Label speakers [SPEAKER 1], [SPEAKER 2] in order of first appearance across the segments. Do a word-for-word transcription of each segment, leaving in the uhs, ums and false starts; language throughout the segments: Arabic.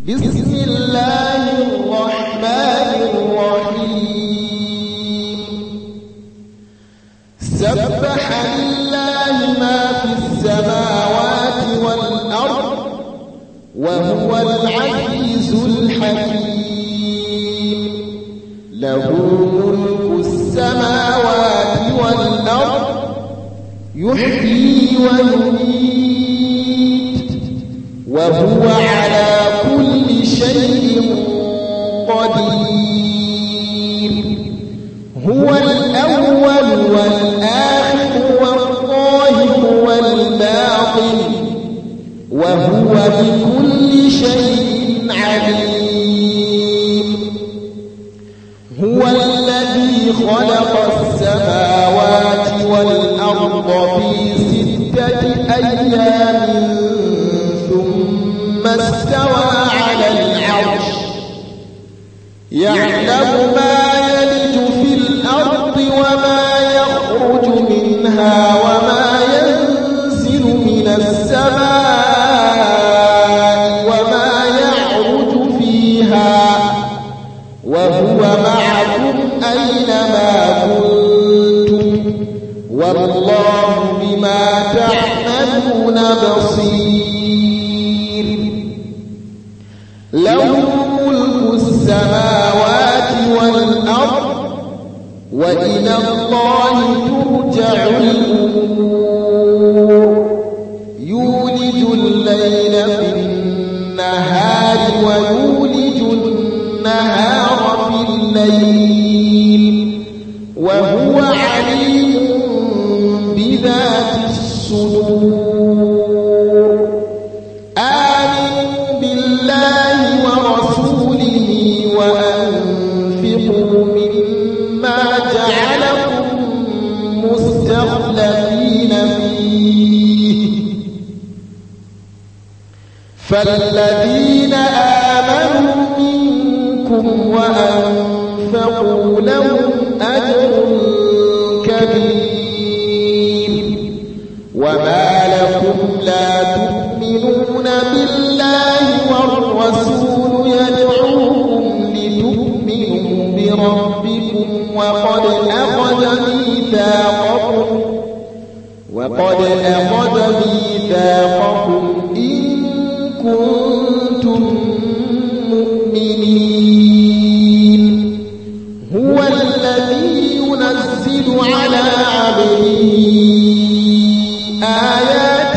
[SPEAKER 1] بسم الله الرحمن الرحيم سبح لله ما في السماوات والأرض وهو العزيز الحكيم له ملك السماوات والأرض يحيي ويميت وهو على كل شيء قدير هو الأول والآخر والظاهر والباطن وهو بكل شيء عليم هو الذي خلق السماوات والأرض في ستة أيام ثم استوى على العرش يعلم ما يلج في الأرض وما يخرج منها وما ينزل من السماء وما يعرج فيها وهو معكم أينما كنتم والله بما تعملون بصير له ملك السماوات والأرض وإلى الله ترجع الأمور يولج الليل في النهار ويولج النهار في الليل وهو عليم بذات الصدور آمنوا بالله ورسوله وأنفقوا مما جعلكم مستخلفين فيه فالذين آمنوا منكم وأنفقوا لهم أجر كبير وما لكم لا تؤمنون بالله والرسول يدعوكم لتؤمنوا بربكم وقد أخذ ميثاقكم وقد أخذ ميثاقكم إن كنتم مؤمنين هو الذي ينزل على عبده آيات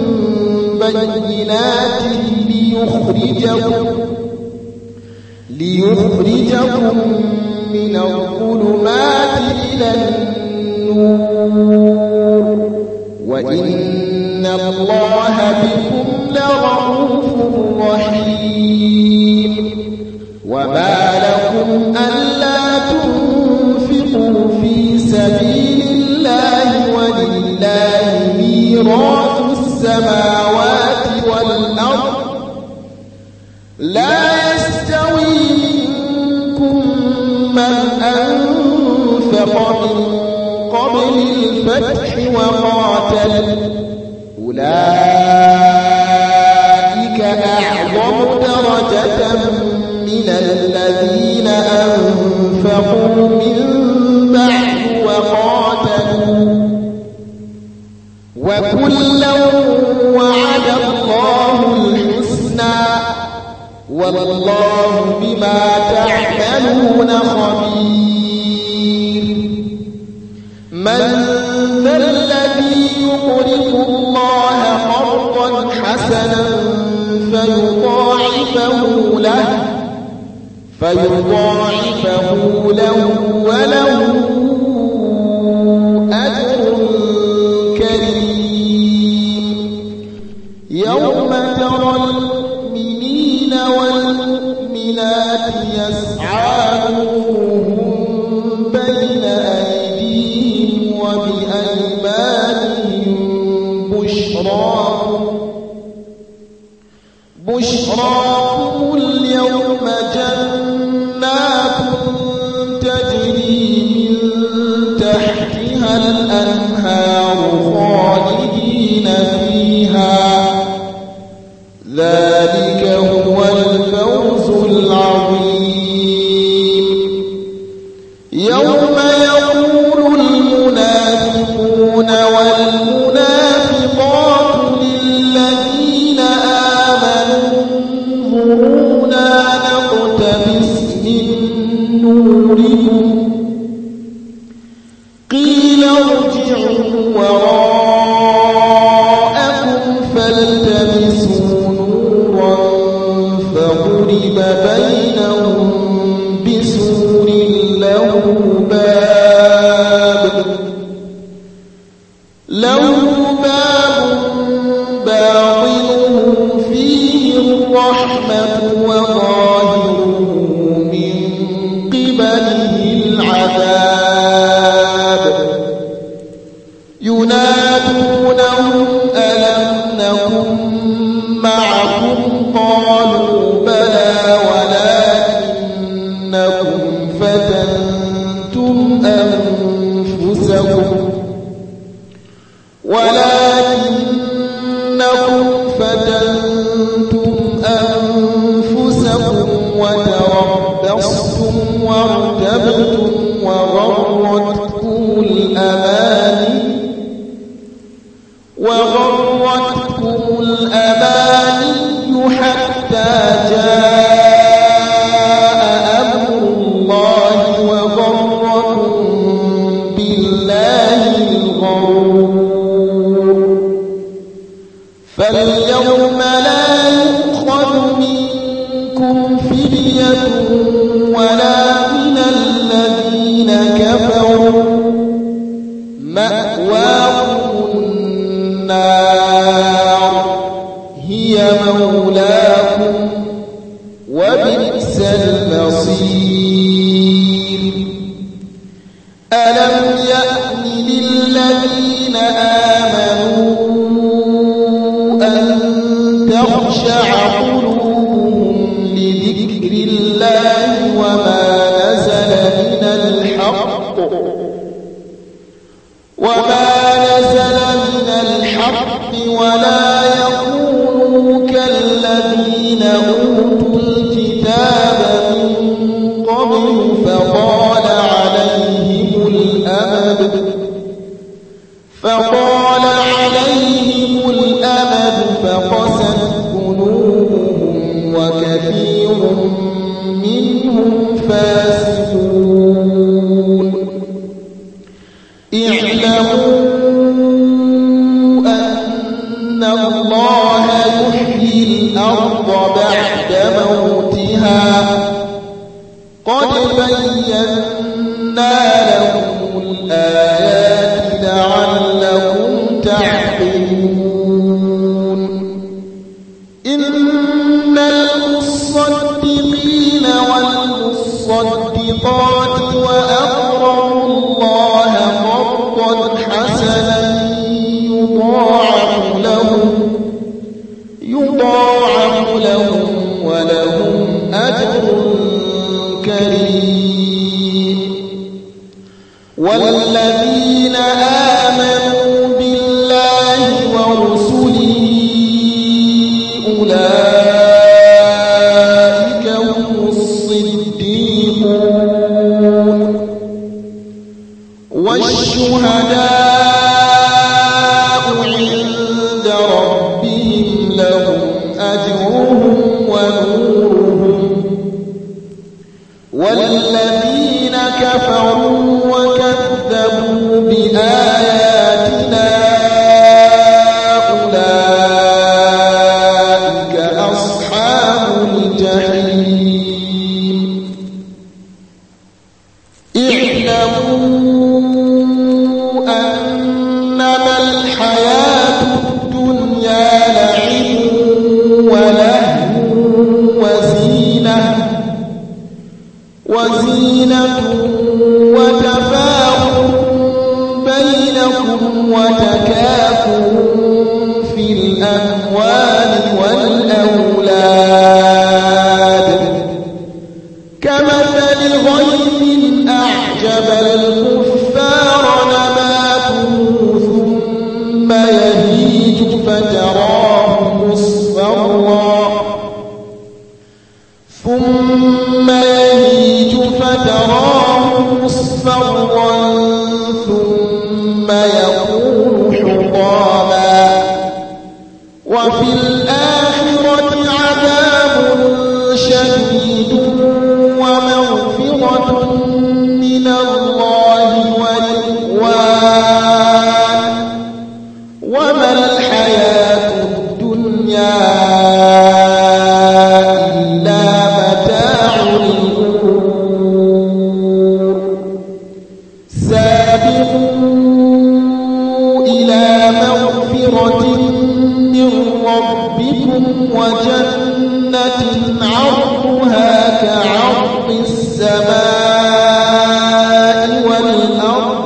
[SPEAKER 1] بينات ليخرجكم ليخرجكم من الظلمات إلى النور وإن الله بكم لرؤوف رحيم وما لكم ألا تنفقوا في سبيل الله ولله ميراث السماوات والأرض لا يستوي منكم من أنفق من قبل الفتح وقاتل أولئك أعظم درجة من الذين أنفقوا من بعد وقاتلوا وكلا وعد الله الحسنى والله بما تعملون خبير من ذا الذي يقرض الله قرضا حسنا فيضاعفه له فيضاعفه له وله أجر كريم يوم ترى المؤمنين والمؤمنات يسعى نورهم بين أيديهم وبأيمانهم بشراكم بشراكم اليوم جنات تجري من تحتها الأنهار خالدين فيها ذلك هو الفوز انظرونا نقتبس من نوركم قيل ارجعوا وراءكم فالتمسوا نورا فضرب بينهم بسور له باب له باب باطنه فيه الرحمة وظاهره من قبله العذاب ينادونهم ألم نكن معكم قالوا بلى ولكنكم فتنتم أنفسكم ولكنكم فتنتم أنفسكم وتربصتم وارتبتم وغرتكم الأماني وغرتكم الأماني حتى جاء أمر الله وغركم بالله الغرور فاليوم لا يؤخذ منكم فدية ولا من الذين كفروا مأواكم النار هي مولاكم وبئس المصير ألم يأن للذين آمنوا أن تخشع قلوبهم لذكر الله وما نزل من الحق وما نزل من الحق ولا يكونوا كالذين أوتوا الكتاب من قبل فطال عليهم الأمد فطال عليهم الأمد فقست قلوبهم وكثير منهم فاسقون اعلموا أن الله يحيي الأرض بعد موتها قد بينا لكم الآيات لعلكم تعقلون إن المصدقين والمصدقات وأقرضوا الله قرضا حسنا يضاعف لهم يضاعف لهم ولهم أجر كريم والذين آمنوا بالله ورسله أولئك هم الصديقون والشهداء عند ربهم لهم أجرهم ونورهم والذين كفروا وكذبوا بآياتنا أولئك أصحاب الجحيم اعلموا أنما الحياة الدنيا لعب ولهو وزينة وزينة وتفاخر بينكم وتكاثر في الأموال والأولاد كمثل غيث أعجب الكفار نباته ثم يهيج فتراه مصفرا ثم يهيج فتراه مصفرا ثم يكون حطاما وفي الآخرة عذاب إلا متاع الغرور سابقوا إلى مغفرة من ربكم وجنة عرضها كعرض السماء والأرض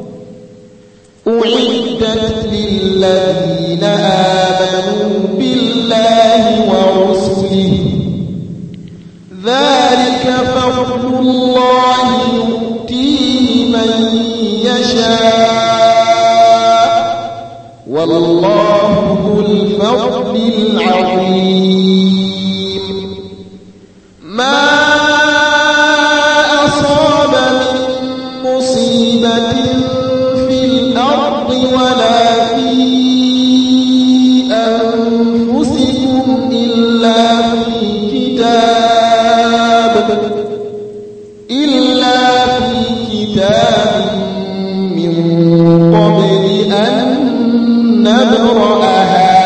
[SPEAKER 1] أعدت للذين آمنوا بالله ورسله ذلك فضل الله يؤتيه من يشاء والله ذو الفضل العظيم ما أصاب من مصيبة في الأرض ولا في أنفسكم إلا في كتاب إلا في كتاب من قبل أن نبرأها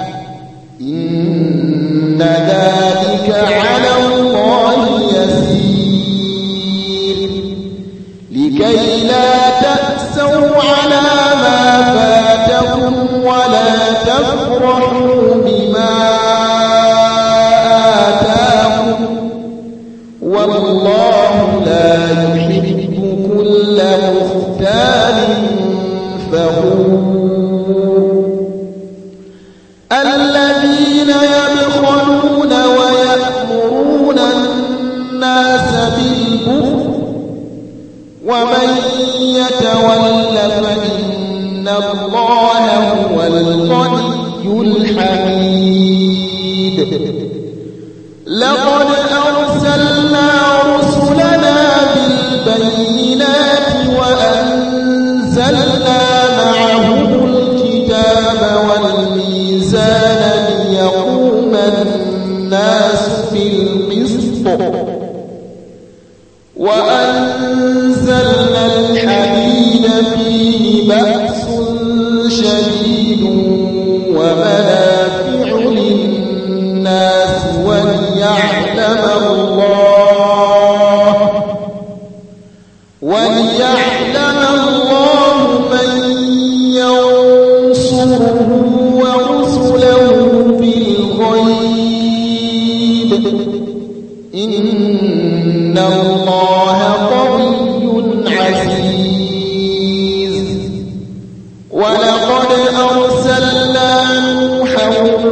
[SPEAKER 1] إن ذلك على الله يسير لكي لا تأسوا على ما فاتكم ولا تفرحوا بما آتاكم والله لا يحب كل مختال فخور الذين يبخلون ويأمرون الناس بالبخل ومن يتول فإن الله هو الغني الحميد لقد أرسلنا رسلنا بالبينات وأنزلنا معهم الكتاب والميزان ليقوم الناس بالقسط وأنزلنا الحديد فيه بأس شديد ومنافع للناس وليعلم الله وليعلم الله من ينصره ورسله بالغيب إن الله قوي عزيز ولقد أرسلنا نوحا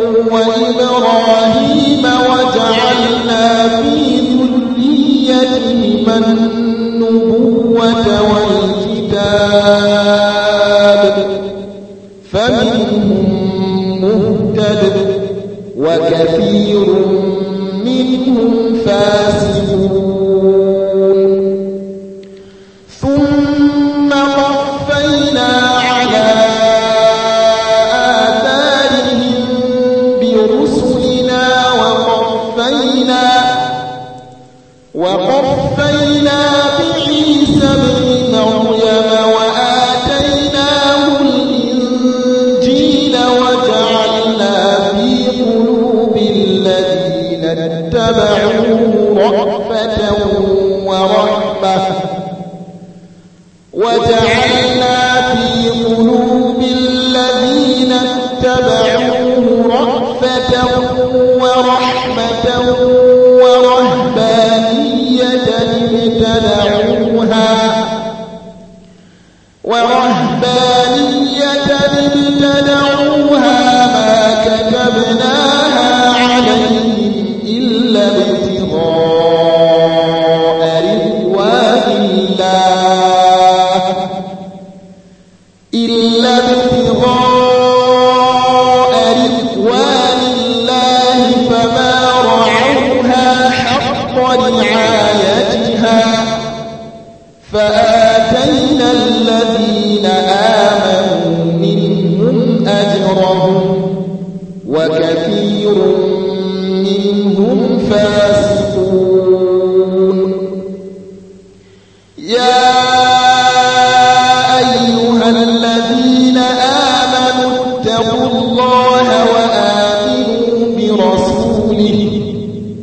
[SPEAKER 1] وإبراهيم وجعلنا في ذريتهما النبوة والكتاب فمنهم مهتد وكثير منهم فاسقون ثم قفينا على آثارهم برسلنا وقفينا وقفينا بعيسى ابن مريم وآتيناه الإنجيل وجعلنا في قلوب الذين اتبعوه رأفة ورحمة وجعلنا في قلوب الذين اتبعوه رأفة ورحمة ورهبانية ابتدعوها ورهبانية ابتدعوها ما كتبناها عليهم إلا ابتغاء رضوان الله إلا ابتغاء رضوان الله فما رعوها حق رعايتها فآتينا الذين آمنوا منهم أجرهم وكثير منهم فاسقون يا أيها الذين آمنوا اتقوا الله وآمنوا برسوله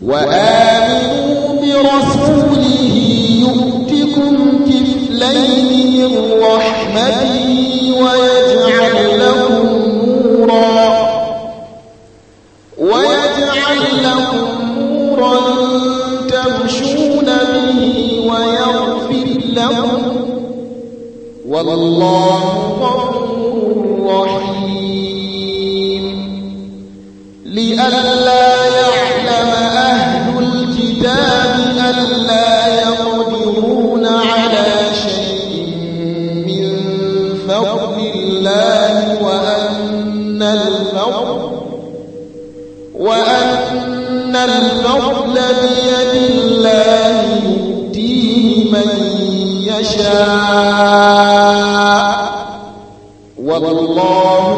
[SPEAKER 1] وآمنوا برسوله يؤتكم كفلين من رحمته ويجعل لكم نورا ويجعل لكم نورا تمشون به ويغفر لكم والله غفور رحيم. لئلا يعلم أهل الكتاب ألا يقدرون على شيء من فضل الله وأن الفضل وأن الفضل بيد الله يؤتيه من يشاء والله